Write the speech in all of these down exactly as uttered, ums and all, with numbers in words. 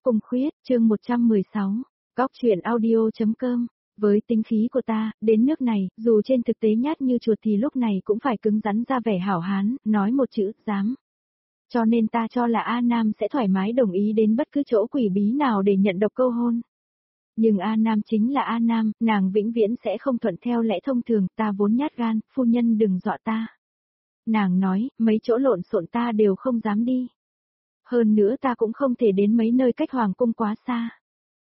Cung Khuyết, chương một trăm mười sáu, Góc truyện audio.com. Với tính khí của ta, đến nước này, dù trên thực tế nhát như chuột thì lúc này cũng phải cứng rắn ra vẻ hảo hán, nói một chữ, dám. Cho nên ta cho là A Nam sẽ thoải mái đồng ý đến bất cứ chỗ quỷ bí nào để nhận độc câu hôn. Nhưng A Nam chính là A Nam, nàng vĩnh viễn sẽ không thuận theo lẽ thông thường, ta vốn nhát gan, phu nhân đừng dọa ta. Nàng nói, mấy chỗ lộn xộn ta đều không dám đi. Hơn nữa ta cũng không thể đến mấy nơi cách hoàng cung quá xa.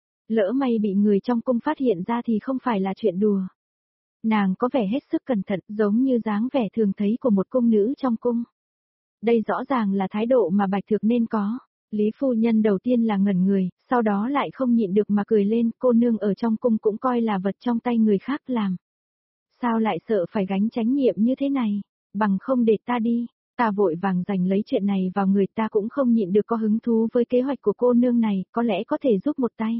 Lỡ may bị người trong cung phát hiện ra thì không phải là chuyện đùa. Nàng có vẻ hết sức cẩn thận, giống như dáng vẻ thường thấy của một cung nữ trong cung. Đây rõ ràng là thái độ mà Bạch Thược nên có. Lý phu nhân đầu tiên là ngẩn người, sau đó lại không nhịn được mà cười lên, cô nương ở trong cung cũng coi là vật trong tay người khác làm. Sao lại sợ phải gánh trách nhiệm như thế này, bằng không để ta đi. Ta vội vàng giành lấy chuyện này vào người, ta cũng không nhịn được có hứng thú với kế hoạch của cô nương này, có lẽ có thể giúp một tay.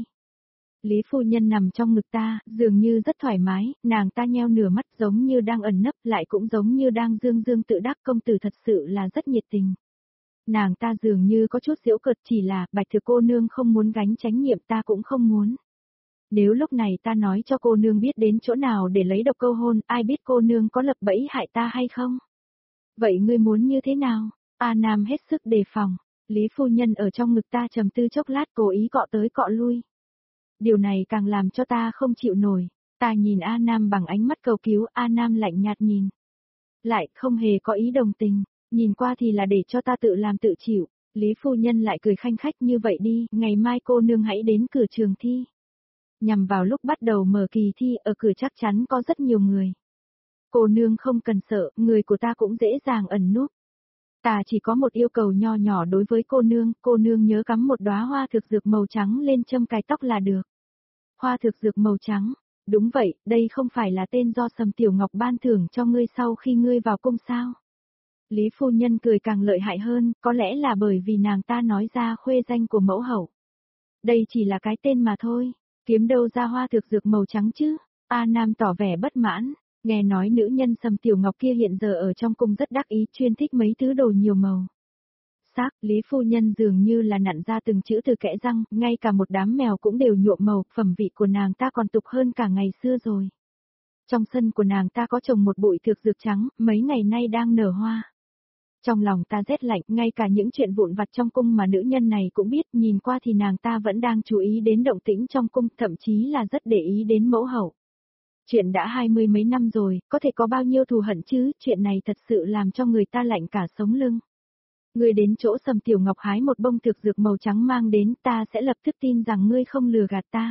Lý phu nhân nằm trong ngực ta, dường như rất thoải mái, nàng ta nheo nửa mắt giống như đang ẩn nấp, lại cũng giống như đang dương dương tự đắc, công tử thật sự là rất nhiệt tình. Nàng ta dường như có chút giễu cợt, chỉ là, Bạch Thược cô nương không muốn gánh trách nhiệm, ta cũng không muốn. Nếu lúc này ta nói cho cô nương biết đến chỗ nào để lấy độc câu hôn, ai biết cô nương có lập bẫy hại ta hay không? Vậy ngươi muốn như thế nào? A Nam hết sức đề phòng. Lý phu nhân ở trong ngực ta trầm tư chốc lát, cố ý cọ tới cọ lui. Điều này càng làm cho ta không chịu nổi. Ta nhìn A Nam bằng ánh mắt cầu cứu, A Nam lạnh nhạt nhìn. Lại không hề có ý đồng tình, nhìn qua thì là để cho ta tự làm tự chịu. Lý phu nhân lại cười khanh khách, như vậy đi, ngày mai cô nương hãy đến cửa trường thi. Nhằm vào lúc bắt đầu mở kỳ thi, ở cửa chắc chắn có rất nhiều người. Cô nương không cần sợ, người của ta cũng dễ dàng ẩn núp. Ta chỉ có một yêu cầu nho nhỏ đối với cô nương, cô nương nhớ cắm một đóa hoa thực dược màu trắng lên châm cài tóc là được. Hoa thực dược màu trắng, đúng vậy, đây không phải là tên do Sầm Tiểu Ngọc ban thưởng cho ngươi sau khi ngươi vào cung sao? Lý phu nhân cười càng lợi hại hơn, có lẽ là bởi vì nàng ta nói ra khuê danh của mẫu hậu. Đây chỉ là cái tên mà thôi, kiếm đâu ra hoa thực dược màu trắng chứ? A Nam tỏ vẻ bất mãn. Nghe nói nữ nhân Sầm Tiểu Ngọc kia hiện giờ ở trong cung rất đắc ý, chuyên thích mấy thứ đồ nhiều màu. Sắc, Lý phu nhân dường như là nặn ra từng chữ từ kẽ răng, ngay cả một đám mèo cũng đều nhuộm màu, phẩm vị của nàng ta còn tục hơn cả ngày xưa rồi. Trong sân của nàng ta có trồng một bụi thực dược trắng, mấy ngày nay đang nở hoa. Trong lòng ta rét lạnh, ngay cả những chuyện vụn vặt trong cung mà nữ nhân này cũng biết, nhìn qua thì nàng ta vẫn đang chú ý đến động tĩnh trong cung, thậm chí là rất để ý đến mẫu hậu. Chuyện đã hai mươi mấy năm rồi, có thể có bao nhiêu thù hận chứ, chuyện này thật sự làm cho người ta lạnh cả sống lưng. Ngươi đến chỗ Sầm Tiểu Ngọc hái một bông thực dược màu trắng mang đến, ta sẽ lập tức tin rằng ngươi không lừa gạt ta.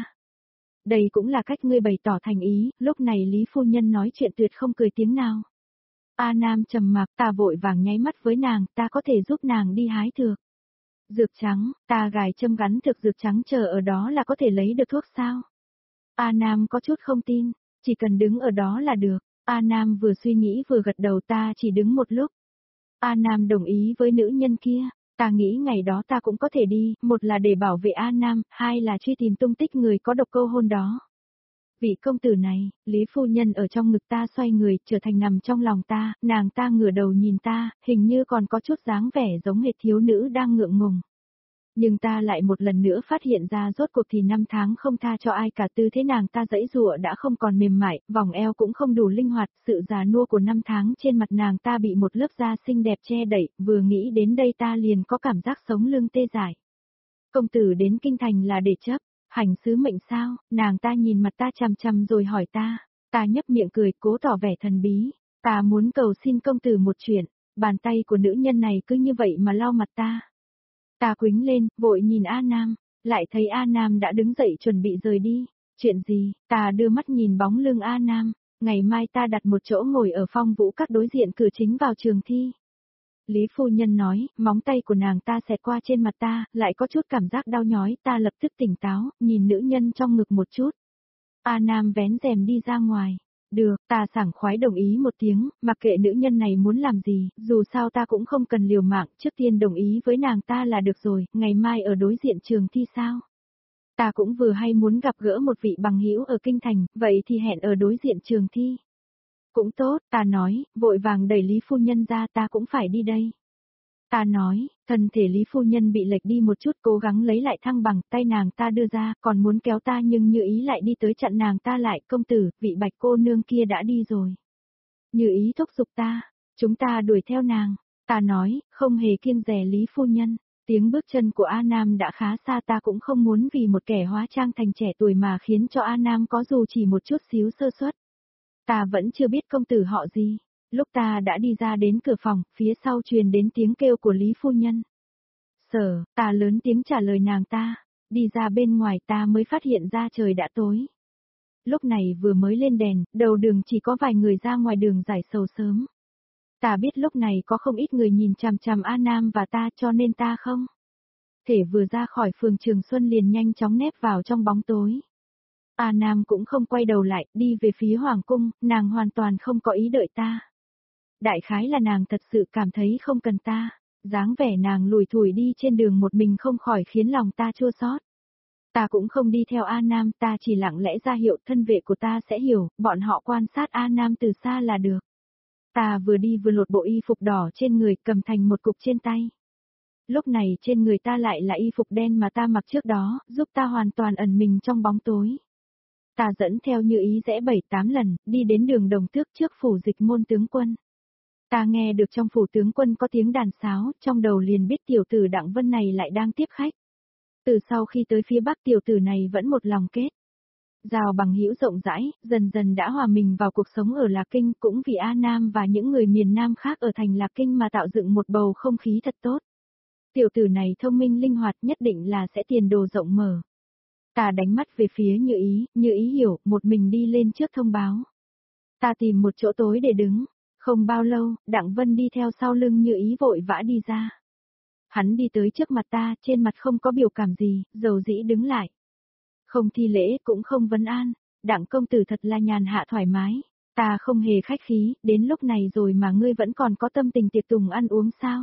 Đây cũng là cách ngươi bày tỏ thành ý, lúc này Lý phu nhân nói chuyện tuyệt không cười tiếng nào. A Nam trầm mặc, ta vội vàng nháy mắt với nàng, ta có thể giúp nàng đi hái thực dược trắng, ta gài châm gắn thực dược trắng chờ ở đó là có thể lấy được thuốc sao? A Nam có chút không tin. Chỉ cần đứng ở đó là được. A Nam vừa suy nghĩ vừa gật đầu, ta chỉ đứng một lúc. A Nam đồng ý với nữ nhân kia. Ta nghĩ ngày đó ta cũng có thể đi, một là để bảo vệ A Nam, hai là truy tìm tung tích người có độc câu hôn đó. Vị công tử này, Lý phu nhân ở trong ngực ta xoay người, trở thành nằm trong lòng ta, nàng ta ngửa đầu nhìn ta, hình như còn có chút dáng vẻ giống hệt thiếu nữ đang ngượng ngùng. Nhưng ta lại một lần nữa phát hiện ra rốt cuộc thì năm tháng không tha cho ai cả, tư thế nàng ta giãy giụa đã không còn mềm mại, vòng eo cũng không đủ linh hoạt, sự già nua của năm tháng trên mặt nàng ta bị một lớp da xinh đẹp che đậy, vừa nghĩ đến đây ta liền có cảm giác sống lưng tê dại. Công tử đến kinh thành là để chấp, hành sứ mệnh sao? Nàng ta nhìn mặt ta chằm chằm rồi hỏi ta, ta nhấp miệng cười cố tỏ vẻ thần bí, ta muốn cầu xin công tử một chuyện, bàn tay của nữ nhân này cứ như vậy mà lau mặt ta. Ta quính lên, vội nhìn A Nam, lại thấy A Nam đã đứng dậy chuẩn bị rời đi. Chuyện gì? Ta đưa mắt nhìn bóng lưng A Nam, ngày mai ta đặt một chỗ ngồi ở Phong Vũ Các đối diện cửa chính vào trường thi. Lý phu nhân nói, móng tay của nàng ta xẹt qua trên mặt ta, lại có chút cảm giác đau nhói, ta lập tức tỉnh táo, nhìn nữ nhân trong ngực một chút. A Nam vén rèm đi ra ngoài. Được, ta sảng khoái đồng ý một tiếng, mặc kệ nữ nhân này muốn làm gì, dù sao ta cũng không cần liều mạng, trước tiên đồng ý với nàng ta là được rồi, ngày mai ở đối diện trường thi sao? Ta cũng vừa hay muốn gặp gỡ một vị bằng hữu ở kinh thành, vậy thì hẹn ở đối diện trường thi. Cũng tốt, ta nói, vội vàng đẩy Lý phu nhân ra, ta cũng phải đi đây. Ta nói, thân thể Lý phu nhân bị lệch đi một chút, cố gắng lấy lại thăng bằng, tay nàng ta đưa ra, còn muốn kéo ta nhưng Như Ý lại đi tới chặn nàng ta lại, công tử, vị Bạch cô nương kia đã đi rồi. Như Ý thúc giục ta, chúng ta đuổi theo nàng. Ta nói, không hề kiêng dè Lý phu nhân. Tiếng bước chân của A Nam đã khá xa, ta cũng không muốn vì một kẻ hóa trang thành trẻ tuổi mà khiến cho A Nam có dù chỉ một chút xíu sơ suất. Ta vẫn chưa biết công tử họ gì. Lúc ta đã đi ra đến cửa phòng, phía sau truyền đến tiếng kêu của Lý phu nhân. Sở, ta lớn tiếng trả lời nàng ta. Đi ra bên ngoài ta mới phát hiện ra trời đã tối. Lúc này vừa mới lên đèn, đầu đường chỉ có vài người ra ngoài đường giải sầu sớm. Ta biết lúc này có không ít người nhìn chằm chằm A Nam và ta, cho nên ta không thể vừa ra khỏi phường Trường Xuân liền nhanh chóng nép vào trong bóng tối. A Nam cũng không quay đầu lại, đi về phía Hoàng cung, nàng hoàn toàn không có ý đợi ta. Đại khái là nàng thật sự cảm thấy không cần ta, dáng vẻ nàng lủi thủi đi trên đường một mình không khỏi khiến lòng ta chua xót. Ta cũng không đi theo A Nam, ta chỉ lặng lẽ ra hiệu thân vệ của ta sẽ hiểu, bọn họ quan sát A Nam từ xa là được. Ta vừa đi vừa lột bộ y phục đỏ trên người, cầm thành một cục trên tay. Lúc này trên người ta lại là y phục đen mà ta mặc trước đó, giúp ta hoàn toàn ẩn mình trong bóng tối. Ta dẫn theo Như Ý rẽ bảy tám lần, đi đến đường Đồng Tước trước phủ Dịch Môn tướng quân. Ta nghe được trong phủ tướng quân có tiếng đàn sáo, trong đầu liền biết tiểu tử Đặng Vân này lại đang tiếp khách. Từ sau khi tới phía Bắc tiểu tử này vẫn một lòng kết giao bằng hữu rộng rãi, dần dần đã hòa mình vào cuộc sống ở Lạc Kinh, cũng vì A Nam và những người miền Nam khác ở thành Lạc Kinh mà tạo dựng một bầu không khí thật tốt. Tiểu tử này thông minh linh hoạt, nhất định là sẽ tiền đồ rộng mở. Ta đánh mắt về phía Như Ý, Như Ý hiểu, một mình đi lên trước thông báo. Ta tìm một chỗ tối để đứng, không bao lâu, Đặng Vân đi theo sau lưng Như Ý vội vã đi ra. Hắn đi tới trước mặt ta, trên mặt không có biểu cảm gì, dầu dĩ đứng lại. Không thi lễ cũng không vấn an, Đặng công tử thật là nhàn hạ thoải mái, ta không hề khách khí, đến lúc này rồi mà ngươi vẫn còn có tâm tình tiệc tùng ăn uống sao?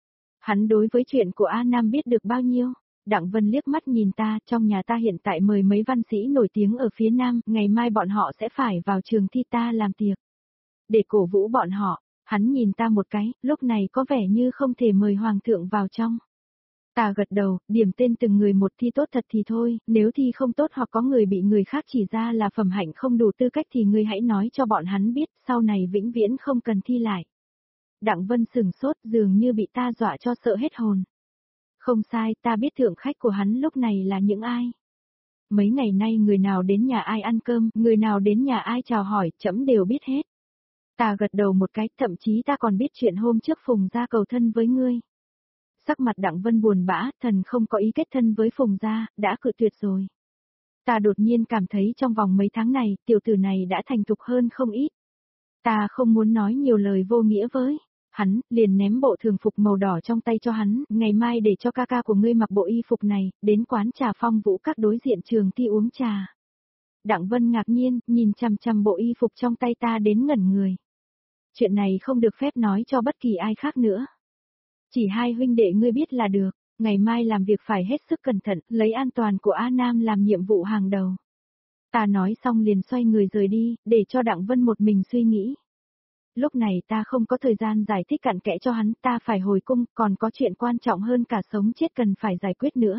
Hắn đối với chuyện của A Nam biết được bao nhiêu? Đặng Vân liếc mắt nhìn ta, trong nhà ta hiện tại mời mấy văn sĩ nổi tiếng ở phía Nam, ngày mai bọn họ sẽ phải vào trường thi ta làm tiệc. Để cổ vũ bọn họ, hắn nhìn ta một cái, lúc này có vẻ như không thể mời hoàng thượng vào trong. Ta gật đầu, điểm tên từng người một, thi tốt thật thì thôi, nếu thi không tốt hoặc có người bị người khác chỉ ra là phẩm hạnh không đủ tư cách thì ngươi hãy nói cho bọn hắn biết, sau này vĩnh viễn không cần thi lại. Đặng Vân sừng sốt, dường như bị ta dọa cho sợ hết hồn. Không sai, ta biết thượng khách của hắn lúc này là những ai. Mấy ngày nay người nào đến nhà ai ăn cơm, người nào đến nhà ai chào hỏi, trẫm đều biết hết. Ta gật đầu một cái, thậm chí ta còn biết chuyện hôm trước Phùng gia cầu thân với ngươi. Sắc mặt Đặng Vân buồn bã, thần không có ý kết thân với Phùng gia, đã cự tuyệt rồi. Ta đột nhiên cảm thấy trong vòng mấy tháng này, tiểu tử này đã thành thục hơn không ít. Ta không muốn nói nhiều lời vô nghĩa với hắn, liền ném bộ thường phục màu đỏ trong tay cho hắn, ngày mai để cho ca ca của ngươi mặc bộ y phục này, đến quán trà Phong Vũ Các đối diện trường thi uống trà. Đặng Vân ngạc nhiên, nhìn chằm chằm bộ y phục trong tay ta đến ngẩn người. Chuyện này không được phép nói cho bất kỳ ai khác nữa. Chỉ hai huynh đệ ngươi biết là được, ngày mai làm việc phải hết sức cẩn thận, lấy an toàn của A Nam làm nhiệm vụ hàng đầu. Ta nói xong liền xoay người rời đi, để cho Đặng Vân một mình suy nghĩ. Lúc này ta không có thời gian giải thích cặn kẽ cho hắn, ta phải hồi cung, còn có chuyện quan trọng hơn cả sống chết cần phải giải quyết nữa.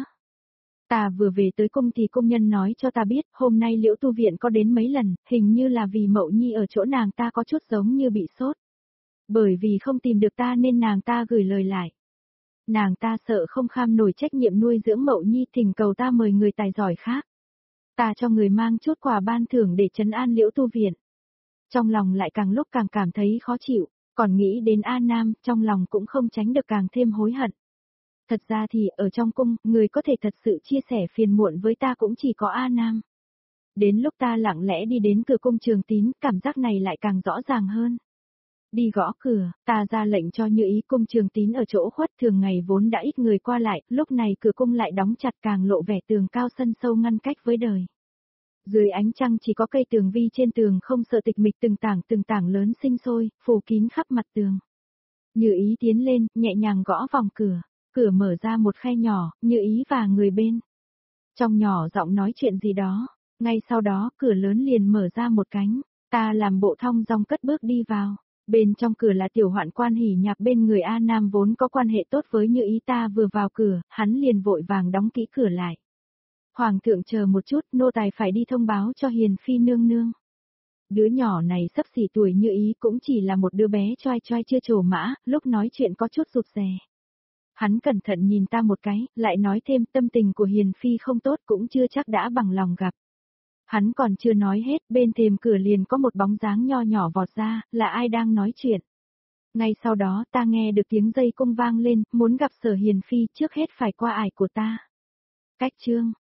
Ta vừa về tới cung thì công nhân nói cho ta biết, hôm nay Liễu Tu Viện có đến mấy lần, hình như là vì Mậu Nhi ở chỗ nàng ta có chút giống như bị sốt. Bởi vì không tìm được ta nên nàng ta gửi lời lại. Nàng ta sợ không kham nổi trách nhiệm nuôi dưỡng Mậu Nhi, thỉnh cầu ta mời người tài giỏi khác. Ta cho người mang chút quà ban thưởng để trấn an Liễu Tu Viện. Trong lòng lại càng lúc càng cảm thấy khó chịu, còn nghĩ đến A Nam, trong lòng cũng không tránh được càng thêm hối hận. Thật ra thì, ở trong cung, người có thể thật sự chia sẻ phiền muộn với ta cũng chỉ có A Nam. Đến lúc ta lặng lẽ đi đến cửa cung Trường Tín, cảm giác này lại càng rõ ràng hơn. Đi gõ cửa, ta ra lệnh cho Như Ý, cung Trường Tín ở chỗ khuất thường ngày vốn đã ít người qua lại, lúc này cửa cung lại đóng chặt càng lộ vẻ tường cao sân sâu ngăn cách với đời. Dưới ánh trăng chỉ có cây tường vi trên tường không sợ tịch mịch, từng tảng từng tảng lớn sinh sôi, phủ kín khắp mặt tường. Như Ý tiến lên, nhẹ nhàng gõ vòng cửa, cửa mở ra một khe nhỏ, Như Ý và người bên trong nhỏ giọng nói chuyện gì đó, ngay sau đó cửa lớn liền mở ra một cánh, ta làm bộ thong dong cất bước đi vào. Bên trong cửa là Tiểu Hoạn Quan hỉ nhạc bên người A Nam vốn có quan hệ tốt với Như Ý, ta vừa vào cửa, hắn liền vội vàng đóng kỹ cửa lại. Hoàng thượng chờ một chút, nô tài phải đi thông báo cho Hiền Phi nương nương. Đứa nhỏ này sắp xỉ tuổi Như Ý cũng chỉ là một đứa bé choai choai chưa trổ mã, lúc nói chuyện có chút rụt rè. Hắn cẩn thận nhìn ta một cái, lại nói thêm tâm tình của Hiền Phi không tốt cũng chưa chắc đã bằng lòng gặp. Hắn còn chưa nói hết, bên thềm cửa liền có một bóng dáng nho nhỏ vọt ra, là ai đang nói chuyện. Ngay sau đó ta nghe được tiếng dây cung vang lên, muốn gặp Sở Hiền Phi trước hết phải qua ải của ta. Cách chương